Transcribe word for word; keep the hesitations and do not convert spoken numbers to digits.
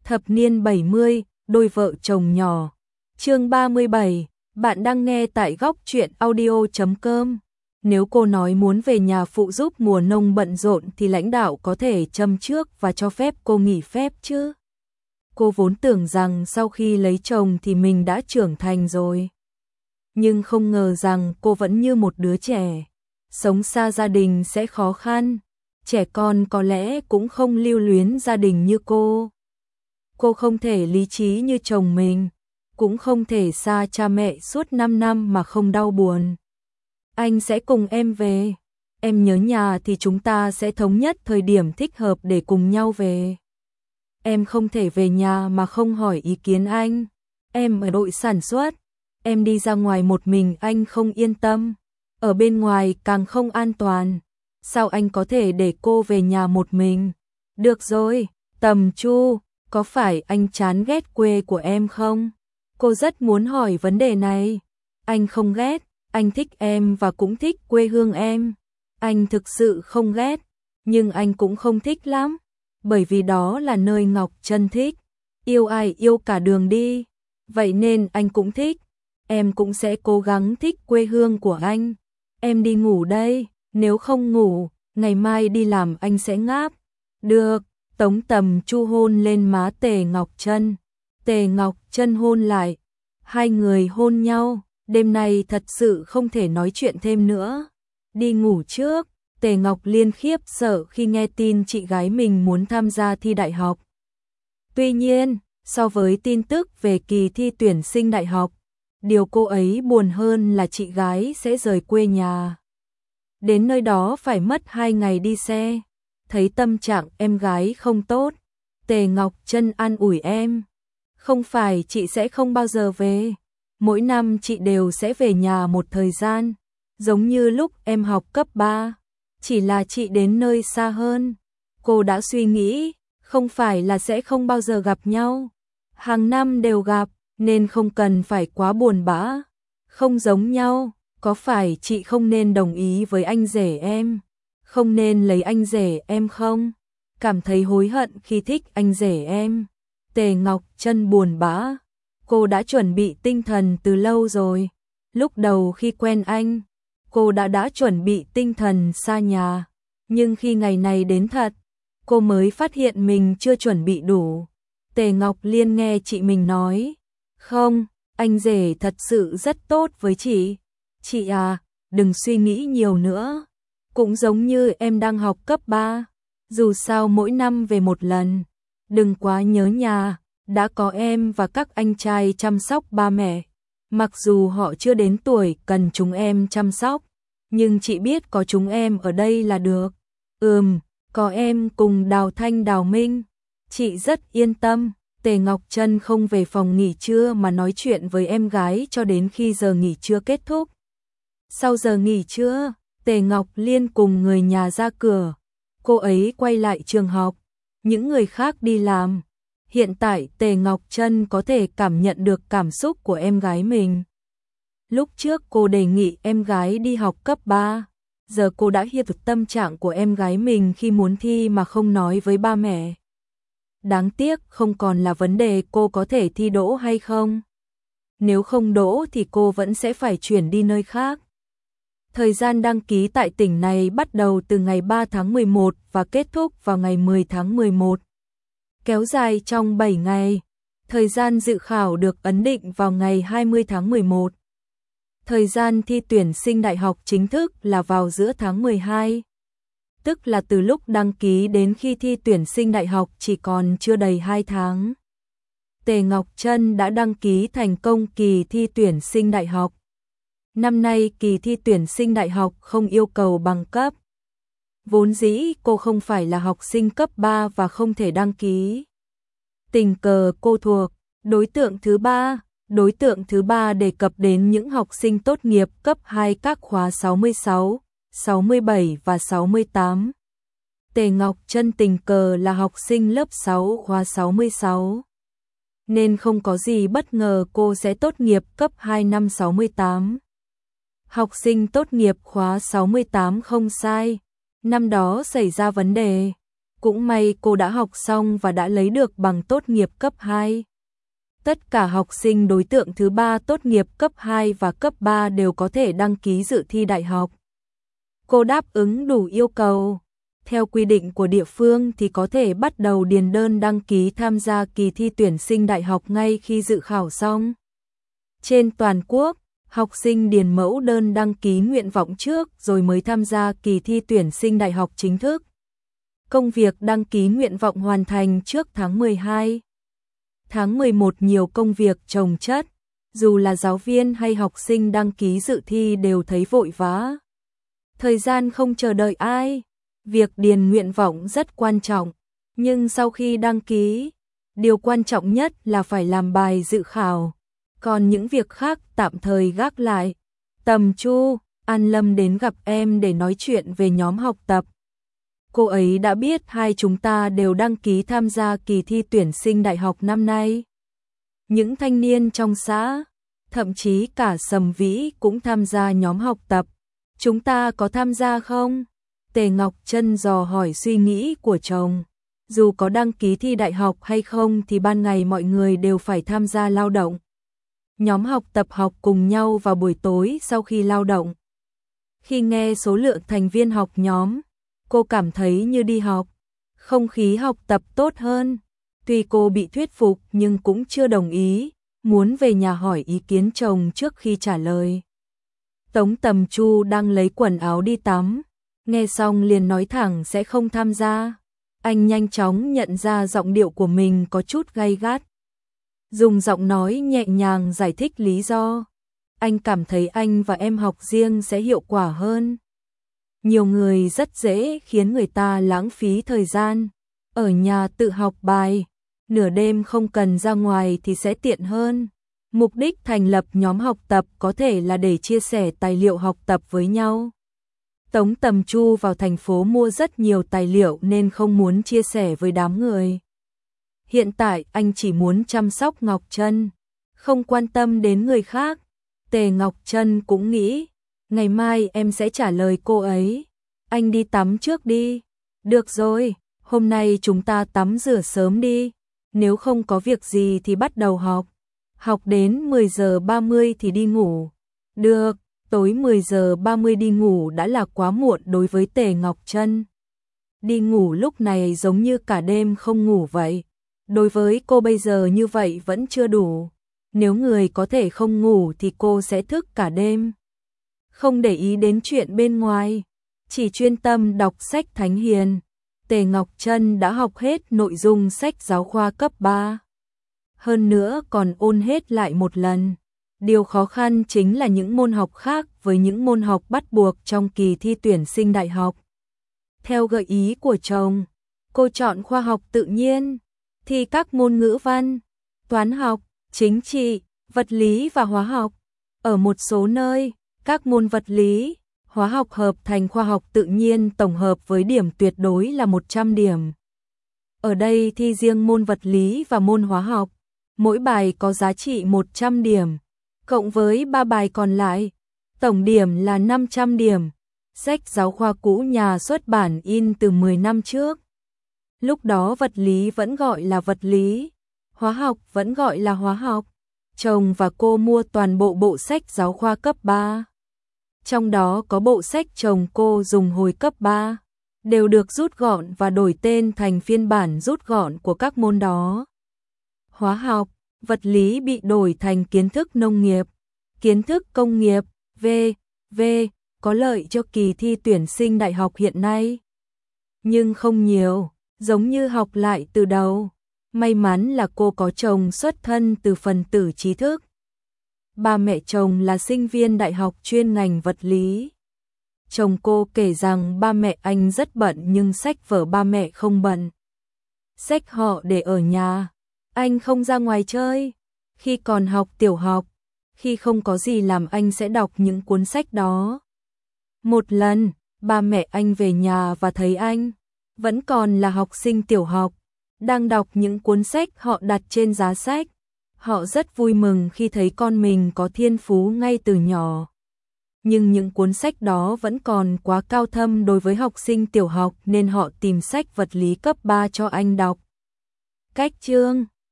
Thập niên bảy mươi, đôi vợ chồng nhỏ. Chương ba mươi bảy, bạn đang nghe tại góc truyện audio chấm com. Nếu cô nói muốn về nhà phụ giúp mùa nông bận rộn thì lãnh đạo có thể châm trước và cho phép cô nghỉ phép chứ. Cô vốn tưởng rằng sau khi lấy chồng thì mình đã trưởng thành rồi. Nhưng không ngờ rằng cô vẫn như một đứa trẻ. Sống xa gia đình sẽ khó khăn. Trẻ con có lẽ cũng không lưu luyến gia đình như cô. Cô không thể lý trí như chồng mình, cũng không thể xa cha mẹ suốt năm năm mà không đau buồn. Anh sẽ cùng em về. Em nhớ nhà thì chúng ta sẽ thống nhất thời điểm thích hợp để cùng nhau về. Em không thể về nhà mà không hỏi ý kiến anh. Em ở đội sản xuất. Em đi ra ngoài một mình anh không yên tâm. Ở bên ngoài càng không an toàn. Sao anh có thể để cô về nhà một mình? Được rồi, Tầm Chu, có phải anh chán ghét quê của em không? Cô rất muốn hỏi vấn đề này. Anh không ghét, anh thích em và cũng thích quê hương em. Anh thực sự không ghét, nhưng anh cũng không thích lắm. Bởi vì đó là nơi Ngọc Trân thích. Yêu ai yêu cả đường đi. Vậy nên anh cũng thích. Em cũng sẽ cố gắng thích quê hương của anh. Em đi ngủ đây, nếu không ngủ, ngày mai đi làm anh sẽ ngáp. Được, Tống Tầm Chu hôn lên má Tề Ngọc Trân. Tề Ngọc Trân hôn lại. Hai người hôn nhau, đêm nay thật sự không thể nói chuyện thêm nữa. Đi ngủ trước, Tề Ngọc Liên khiếp sợ khi nghe tin chị gái mình muốn tham gia thi đại học. Tuy nhiên, so với tin tức về kỳ thi tuyển sinh đại học, điều cô ấy buồn hơn là chị gái sẽ rời quê nhà. Đến nơi đó phải mất hai ngày đi xe. Thấy tâm trạng em gái không tốt, Tề Ngọc Trân an ủi em. Không phải chị sẽ không bao giờ về. Mỗi năm chị đều sẽ về nhà một thời gian. Giống như lúc em học cấp ba. Chỉ là chị đến nơi xa hơn. Cô đã suy nghĩ, không phải là sẽ không bao giờ gặp nhau. Hàng năm đều gặp, nên không cần phải quá buồn bã. Không giống nhau, có phải chị không nên đồng ý với anh rể em? Không nên lấy anh rể em không? Cảm thấy hối hận khi thích anh rể em. Tề Ngọc Trân buồn bã. Cô đã chuẩn bị tinh thần từ lâu rồi. Lúc đầu khi quen anh, cô đã đã chuẩn bị tinh thần xa nhà. Nhưng khi ngày này đến thật, cô mới phát hiện mình chưa chuẩn bị đủ. Tề Ngọc Liên nghe chị mình nói. Không, anh rể thật sự rất tốt với chị. Chị à, đừng suy nghĩ nhiều nữa. Cũng giống như em đang học cấp ba. Dù sao mỗi năm về một lần. Đừng quá nhớ nhà. Đã có em và các anh trai chăm sóc ba mẹ. Mặc dù họ chưa đến tuổi cần chúng em chăm sóc. Nhưng chị biết có chúng em ở đây là được. Ừm, có em cùng Đào Thanh Đào Minh. Chị rất yên tâm. Tề Ngọc Trân không về phòng nghỉ trưa mà nói chuyện với em gái cho đến khi giờ nghỉ trưa kết thúc. Sau giờ nghỉ trưa, Tề Ngọc Liên cùng người nhà ra cửa. Cô ấy quay lại trường học. Những người khác đi làm. Hiện tại Tề Ngọc Trân có thể cảm nhận được cảm xúc của em gái mình. Lúc trước cô đề nghị em gái đi học cấp ba. Giờ cô đã hiểu được tâm trạng của em gái mình khi muốn thi mà không nói với ba mẹ. Đáng tiếc không còn là vấn đề cô có thể thi đỗ hay không. Nếu không đỗ thì cô vẫn sẽ phải chuyển đi nơi khác. Thời gian đăng ký tại tỉnh này bắt đầu từ ngày ba tháng mười một và kết thúc vào ngày mười tháng mười một. Kéo dài trong bảy ngày. Thời gian dự khảo được ấn định vào ngày hai mươi tháng mười một. Thời gian thi tuyển sinh đại học chính thức là vào giữa tháng mười hai. Tức là từ lúc đăng ký đến khi thi tuyển sinh đại học chỉ còn chưa đầy hai tháng. Tề Ngọc Trân đã đăng ký thành công kỳ thi tuyển sinh đại học. Năm nay kỳ thi tuyển sinh đại học không yêu cầu bằng cấp. Vốn dĩ cô không phải là học sinh cấp ba và không thể đăng ký. Tình cờ cô thuộc đối tượng thứ ba. Đối tượng thứ ba đề cập đến những học sinh tốt nghiệp cấp hai các khóa sáu mươi sáu, sáu mươi bảy và sáu mươi tám. Tề Ngọc Trân tình cờ là học sinh lớp sáu khóa sáu mươi sáu. Nên không có gì bất ngờ cô sẽ tốt nghiệp cấp hai năm sáu mươi tám. Học sinh tốt nghiệp khóa sáu mươi tám không sai. Năm đó xảy ra vấn đề. Cũng may cô đã học xong và đã lấy được bằng tốt nghiệp cấp hai. Tất cả học sinh đối tượng thứ ba tốt nghiệp cấp hai và cấp ba đều có thể đăng ký dự thi đại học. Cô đáp ứng đủ yêu cầu. Theo quy định của địa phương thì có thể bắt đầu điền đơn đăng ký tham gia kỳ thi tuyển sinh đại học ngay khi dự khảo xong. Trên toàn quốc, học sinh điền mẫu đơn đăng ký nguyện vọng trước rồi mới tham gia kỳ thi tuyển sinh đại học chính thức. Công việc đăng ký nguyện vọng hoàn thành trước tháng mười hai. Tháng mười một nhiều công việc chồng chất, dù là giáo viên hay học sinh đăng ký dự thi đều thấy vội vã. Thời gian không chờ đợi ai, việc điền nguyện vọng rất quan trọng, nhưng sau khi đăng ký, điều quan trọng nhất là phải làm bài dự khảo, còn những việc khác tạm thời gác lại. Tầm Chu, An Lâm đến gặp em để nói chuyện về nhóm học tập. Cô ấy đã biết hai chúng ta đều đăng ký tham gia kỳ thi tuyển sinh đại học năm nay. Những thanh niên trong xã, thậm chí cả Sầm Vĩ cũng tham gia nhóm học tập. Chúng ta có tham gia không? Tề Ngọc Trân dò hỏi suy nghĩ của chồng. Dù có đăng ký thi đại học hay không thì ban ngày mọi người đều phải tham gia lao động. Nhóm học tập học cùng nhau vào buổi tối sau khi lao động. Khi nghe số lượng thành viên học nhóm, cô cảm thấy như đi học. Không khí học tập tốt hơn. Tuy cô bị thuyết phục nhưng cũng chưa đồng ý, muốn về nhà hỏi ý kiến chồng trước khi trả lời. Tống Tầm Chu đang lấy quần áo đi tắm, nghe xong liền nói thẳng sẽ không tham gia. Anh nhanh chóng nhận ra giọng điệu của mình có chút gay gắt. Dùng giọng nói nhẹ nhàng giải thích lý do. Anh cảm thấy anh và em học riêng sẽ hiệu quả hơn. Nhiều người rất dễ khiến người ta lãng phí thời gian. Ở nhà tự học bài, nửa đêm không cần ra ngoài thì sẽ tiện hơn. Mục đích thành lập nhóm học tập có thể là để chia sẻ tài liệu học tập với nhau. Tống Tầm Chu vào thành phố mua rất nhiều tài liệu nên không muốn chia sẻ với đám người. Hiện tại anh chỉ muốn chăm sóc Ngọc Trân, không quan tâm đến người khác. Tề Ngọc Trân cũng nghĩ, ngày mai em sẽ trả lời cô ấy. Anh đi tắm trước đi. Được rồi, hôm nay chúng ta tắm rửa sớm đi. Nếu không có việc gì thì bắt đầu học. Học đến mười giờ ba mươi thì đi ngủ. Được, tối mười giờ ba mươi đi ngủ đã là quá muộn đối với Tề Ngọc Trân. Đi ngủ lúc này giống như cả đêm không ngủ vậy. Đối với cô bây giờ như vậy vẫn chưa đủ. Nếu người có thể không ngủ thì cô sẽ thức cả đêm. Không để ý đến chuyện bên ngoài, chỉ chuyên tâm đọc sách Thánh Hiền. Tề Ngọc Trân đã học hết nội dung sách giáo khoa cấp ba. Hơn nữa còn ôn hết lại một lần. Điều khó khăn chính là những môn học khác với những môn học bắt buộc trong kỳ thi tuyển sinh đại học. Theo gợi ý của chồng, cô chọn khoa học tự nhiên, thi các môn ngữ văn, toán học, chính trị, vật lý và hóa học. Ở một số nơi, các môn vật lý, hóa học hợp thành khoa học tự nhiên tổng hợp với điểm tuyệt đối là một trăm điểm. Ở đây thi riêng môn vật lý và môn hóa học, mỗi bài có giá trị một trăm điểm, cộng với ba bài còn lại, tổng điểm là năm trăm điểm. Sách giáo khoa cũ nhà xuất bản in từ mười năm trước. Lúc đó vật lý vẫn gọi là vật lý, hóa học vẫn gọi là hóa học. Chồng và cô mua toàn bộ bộ sách giáo khoa cấp ba. Trong đó có bộ sách chồng cô dùng hồi cấp ba, đều được rút gọn và đổi tên thành phiên bản rút gọn của các môn đó. Hóa học, vật lý bị đổi thành kiến thức nông nghiệp, kiến thức công nghiệp, vân vân, có lợi cho kỳ thi tuyển sinh đại học hiện nay. Nhưng không nhiều, giống như học lại từ đầu. May mắn là cô có chồng xuất thân từ phần tử trí thức. Ba mẹ chồng là sinh viên đại học chuyên ngành vật lý. Chồng cô kể rằng ba mẹ anh rất bận nhưng sách vở ba mẹ không bận. Sách họ để ở nhà, anh không ra ngoài chơi. Khi còn học tiểu học, khi không có gì làm anh sẽ đọc những cuốn sách đó. Một lần, ba mẹ anh về nhà và thấy anh vẫn còn là học sinh tiểu học, đang đọc những cuốn sách họ đặt trên giá sách. Họ rất vui mừng khi thấy con mình có thiên phú ngay từ nhỏ. nhưng những cuốn sách đó vẫn còn quá cao thâm đối với học sinh tiểu học nên họ tìm sách vật lý cấp ba cho anh đọc. Cách chương